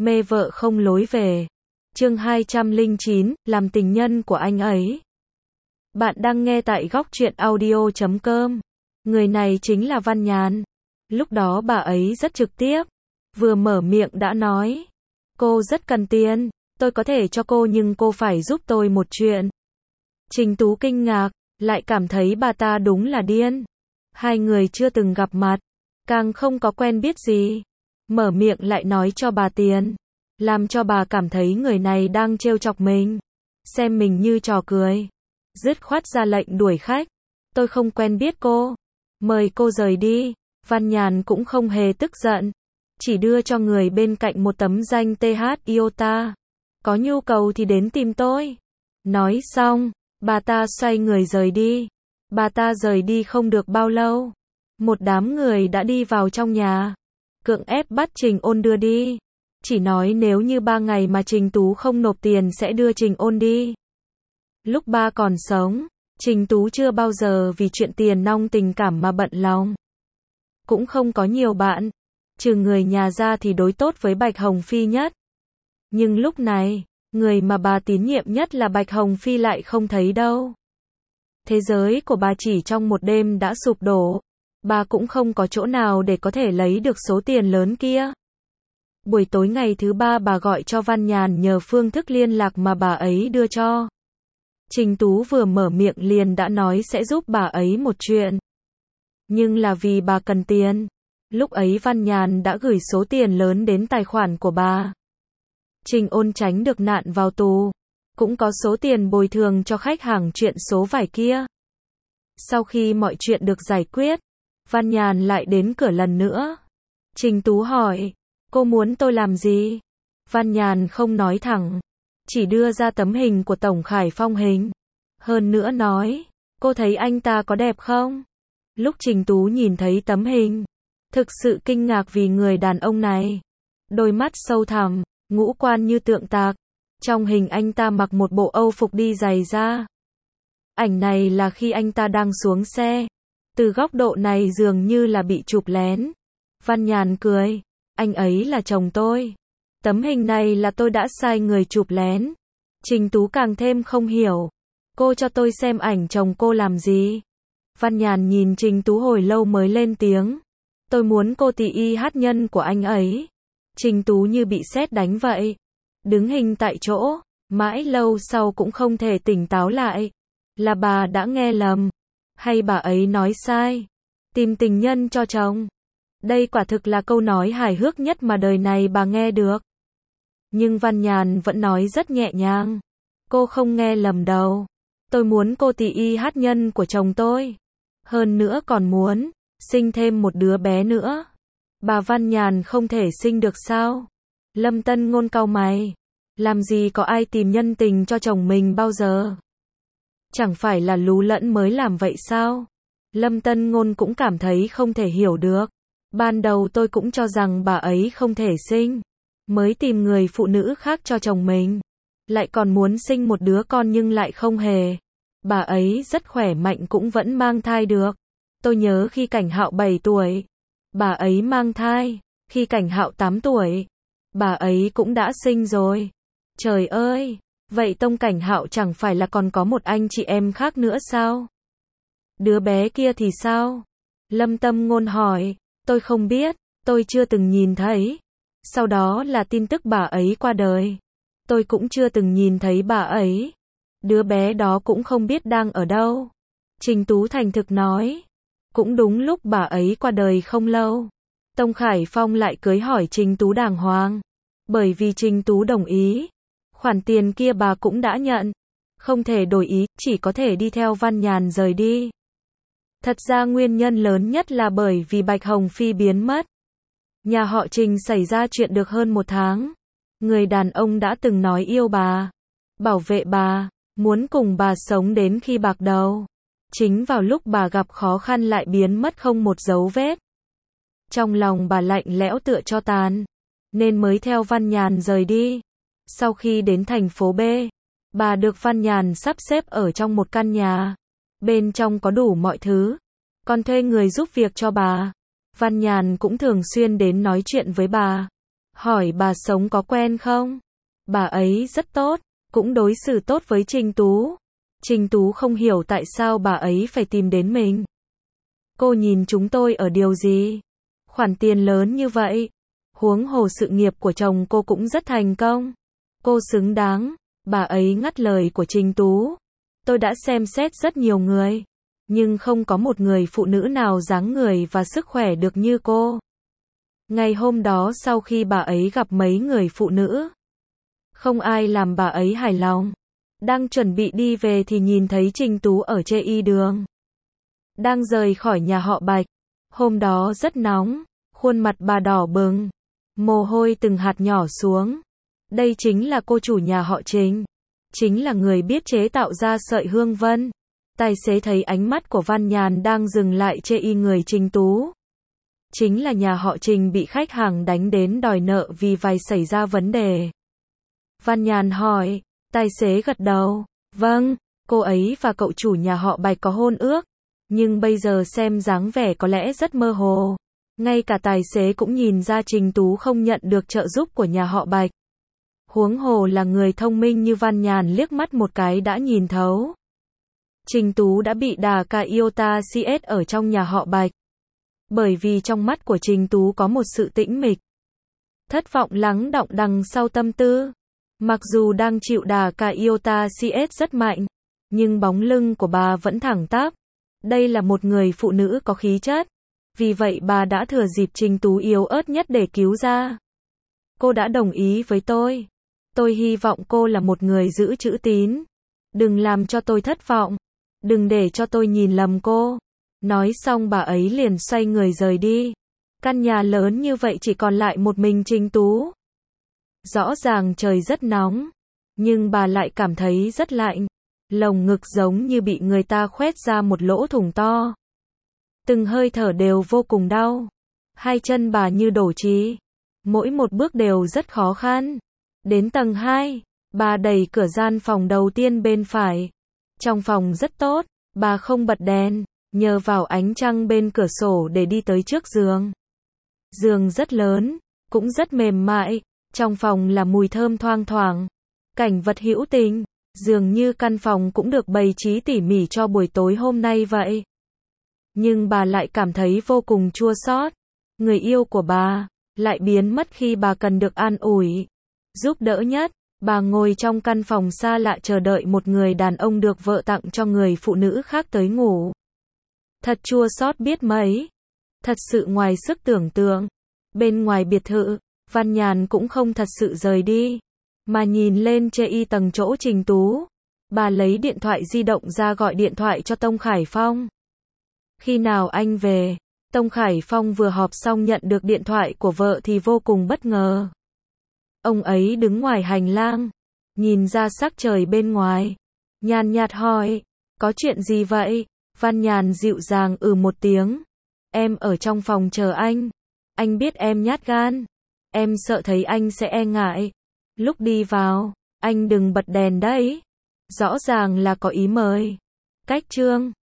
mê vợ không lối về. Chương 209, làm tình nhân của anh ấy. Bạn đang nghe tại góc truyện audio.com. Người này chính là Văn Nhàn. Lúc đó bà ấy rất trực tiếp, vừa mở miệng đã nói, cô rất cần tiền, tôi có thể cho cô nhưng cô phải giúp tôi một chuyện. Trình Tú kinh ngạc, lại cảm thấy bà ta đúng là điên. Hai người chưa từng gặp mặt, càng không có quen biết gì, mở miệng lại nói cho bà tiền, làm cho bà cảm thấy người này đang trêu chọc mình, xem mình như trò cười. Dứt khoát ra lệnh đuổi khách. Tôi không quen biết cô, mời cô rời đi. Văn Nhàn cũng không hề tức giận, chỉ đưa cho người bên cạnh một tấm danh TH IOTA. Có nhu cầu thì đến tìm tôi. Nói xong, bà ta xoay người rời đi. Bà ta rời đi không được bao lâu, một đám người đã đi vào trong nhà, cưỡng ép bắt Trình Ôn đưa đi. Chỉ nói nếu như 3 ngày mà Trình Tú không nộp tiền sẽ đưa Trình Ôn đi. Lúc ba còn sống, Trình Tú chưa bao giờ vì chuyện tiền nong tình cảm mà bận lòng. Cũng không có nhiều bạn, trừ người nhà ra thì đối tốt với Bạch Hồng Phi nhất. Nhưng lúc này, người mà bà tín nhiệm nhất là Bạch Hồng Phi lại không thấy đâu. Thế giới của bà chỉ trong một đêm đã sụp đổ. Bà cũng không có chỗ nào để có thể lấy được số tiền lớn kia. Buổi tối ngày thứ 3 bà gọi cho Văn Nhàn nhờ phương thức liên lạc mà bà ấy đưa cho. Trình Tú vừa mở miệng liền đã nói sẽ giúp bà ấy một chuyện. Nhưng là vì bà cần tiền. Lúc ấy Văn Nhàn đã gửi số tiền lớn đến tài khoản của bà. Trình Ôn tránh được nạn vào tù, cũng có số tiền bồi thường cho khách hàng chuyện số vải kia. Sau khi mọi chuyện được giải quyết, Văn Nhàn lại đến cửa lần nữa. Trình Tú hỏi, cô muốn tôi làm gì? Văn Nhàn không nói thẳng, chỉ đưa ra tấm hình của Tổng Khải Phong hình. Hơn nữa nói, cô thấy anh ta có đẹp không? Lúc Trình Tú nhìn thấy tấm hình, thực sự kinh ngạc vì người đàn ông này. Đôi mắt sâu thẳm, ngũ quan như tượng tạc. Trong hình anh ta mặc một bộ Âu phục đi giày da. Ảnh này là khi anh ta đang xuống xe. Từ góc độ này dường như là bị chụp lén. Văn Nhàn cười, anh ấy là chồng tôi. Tấm hình này là tôi đã sai người chụp lén. Trình Tú càng thêm không hiểu. Cô cho tôi xem ảnh chồng cô làm gì? Văn Nhàn nhìn Trình Tú hồi lâu mới lên tiếng. Tôi muốn cô tỉ y hát nhân của anh ấy. Trình Tú như bị sét đánh vậy. Đứng hình tại chỗ, mãi lâu sau cũng không thể tỉnh táo lại. Là bà đã nghe lầm, hay bà ấy nói sai? Tìm tình nhân cho chồng. Đây quả thực là câu nói hài hước nhất mà đời này bà nghe được. Nhưng Văn Nhàn vẫn nói rất nhẹ nhàng. Cô không nghe lầm đâu. Tôi muốn cô tỉ y hát nhân của chồng tôi. Hơn nữa còn muốn sinh thêm một đứa bé nữa. Bà Văn Nhàn không thể sinh được sao? Lâm Tân Ngôn cau mày. Làm gì có ai tìm nhân tình cho chồng mình bao giờ? Chẳng phải là lú lẫn mới làm vậy sao? Lâm Tân Ngôn cũng cảm thấy không thể hiểu được. Ban đầu tôi cũng cho rằng bà ấy không thể sinh, mới tìm người phụ nữ khác cho chồng mình. Lại còn muốn sinh một đứa con nhưng lại không hề. Bà ấy rất khỏe mạnh cũng vẫn mang thai được. Tôi nhớ khi Cảnh Hạo 7 tuổi, bà ấy mang thai. Khi Cảnh Hạo 8 tuổi, bà ấy cũng đã sinh rồi. Trời ơi, vậy Tông Cảnh Hạo chẳng phải là còn có một anh chị em khác nữa sao? Đứa bé kia thì sao? Lâm Tâm Ngôn hỏi, tôi không biết, tôi chưa từng nhìn thấy. Sau đó là tin tức bà ấy qua đời. Tôi cũng chưa từng nhìn thấy bà ấy. Đứa bé đó cũng không biết đang ở đâu. Trình Tú thành thực nói. Cũng đúng lúc bà ấy qua đời không lâu, Tông Khải Phong lại cưới hỏi Trình Tú đàng hoàng. Bởi vì Trình Tú đồng ý. Khoản tiền kia bà cũng đã nhận. Không thể đổi ý, chỉ có thể đi theo Văn Nhàn rời đi. Thật ra nguyên nhân lớn nhất là bởi vì Bạch Hồng Phi biến mất. Nhà họ Trình xảy ra chuyện được hơn 1 tháng. Người đàn ông đã từng nói yêu bà, bảo vệ bà, muốn cùng bà sống đến khi bạc đầu. Chính vào lúc bà gặp khó khăn lại biến mất không một dấu vết. Trong lòng bà lạnh lẽo tựa tro tàn, nên mới theo Văn Nhàn rời đi. Sau khi đến thành phố B, bà được Văn Nhàn sắp xếp ở trong một căn nhà. Bên trong có đủ mọi thứ, còn thuê người giúp việc cho bà. Văn Nhàn cũng thường xuyên đến nói chuyện với bà, hỏi bà sống có quen không? Bà ấy rất tốt, cũng đối xử tốt với Trình Tú. Trình Tú không hiểu tại sao bà ấy phải tìm đến mình. Cô nhìn chúng tôi ở điều gì? Khoản tiền lớn như vậy. Huống hồ sự nghiệp của chồng cô cũng rất thành công. Cô xứng đáng. Bà ấy ngắt lời của Trình Tú. Tôi đã xem xét rất nhiều người. Nhưng không có một người phụ nữ nào dáng người và sức khỏe được như cô. Ngày hôm đó sau khi bà ấy gặp mấy người phụ nữ, không ai làm bà ấy hài lòng. Đang chuẩn bị đi về thì nhìn thấy Trình Tú ở chê đường. Đang rời khỏi nhà họ Bạch. Hôm đó rất nóng, khuôn mặt bà đỏ bừng, mồ hôi từng hạt nhỏ xuống. Đây chính là cô chủ nhà họ Trình. Chính là người biết chế tạo ra sợi hương vân. Tài xế thấy ánh mắt của Văn Nhàn đang dừng lại chê người Trình Tú. Chính là nhà họ Trình bị khách hàng đánh đến đòi nợ vì vay xảy ra vấn đề. Văn Nhàn hỏi, tài xế gật đầu, vâng, cô ấy và cậu chủ nhà họ Bạch có hôn ước, nhưng bây giờ xem dáng vẻ có lẽ rất mơ hồ. Ngay cả tài xế cũng nhìn ra Trình Tú không nhận được trợ giúp của nhà họ Bạch. Huống hồ là người thông minh như Văn Nhàn liếc mắt một cái đã nhìn thấu. Trình Tú đã bị đà cả iota CS ở trong nhà họ Bạch. Bởi vì trong mắt của Trình Tú có một sự tĩnh mịch. Thất vọng lắng đọng đằng sau tâm tư. Mặc dù đang chịu đà cả iota CS rất mạnh, nhưng bóng lưng của bà vẫn thẳng tắp. Đây là một người phụ nữ có khí chất. Vì vậy bà đã thừa dịp Trình Tú yếu ớt nhất để cứu ra. Cô đã đồng ý với tôi. Tôi hy vọng cô là một người giữ chữ tín. Đừng làm cho tôi thất vọng. Đừng để cho tôi nhìn lầm cô. Nói xong bà ấy liền xoay người rời đi. Căn nhà lớn như vậy chỉ còn lại một mình Trình Tú. Rõ ràng trời rất nóng, nhưng bà lại cảm thấy rất lạnh. Lồng ngực giống như bị người ta khoét ra một lỗ thủng to. Từng hơi thở đều vô cùng đau. Hai chân bà như đổ trì. Mỗi một bước đều rất khó khăn. Đến tầng 2, bà đẩy cửa gian phòng đầu tiên bên phải. Trong phòng rất tốt, bà không bật đèn, nhờ vào ánh trăng bên cửa sổ để đi tới trước giường. Giường rất lớn, cũng rất mềm mại, trong phòng là mùi thơm thoang thoảng. Cảnh vật hữu tình, dường như căn phòng cũng được bày trí tỉ mỉ cho buổi tối hôm nay vậy. Nhưng bà lại cảm thấy vô cùng chua xót. Người yêu của bà lại biến mất khi bà cần được an ủi, giúp đỡ nhất. Bà ngồi trong căn phòng xa lạ chờ đợi một người đàn ông được vợ tặng cho người phụ nữ khác tới ngủ. Thật chua xót biết mấy. Thật sự ngoài sức tưởng tượng. Bên ngoài biệt thự, Văn Nhàn cũng không thật sự rời đi, mà nhìn lên chê tầng chỗ Trình Tú. Bà lấy điện thoại di động ra gọi điện thoại cho Tông Khải Phong. Khi nào anh về? Tông Khải Phong vừa họp xong nhận được điện thoại của vợ thì vô cùng bất ngờ. Ông ấy đứng ngoài hành lang, nhìn ra sắc trời bên ngoài, nhàn nhạt hỏi, có chuyện gì vậy? Văn Nhàn dịu dàng một tiếng. Em ở trong phòng chờ anh biết em nhát gan, em sợ thấy anh sẽ e ngại. Lúc đi vào, anh đừng bật đèn đấy. Rõ ràng là có ý mời. Cách chương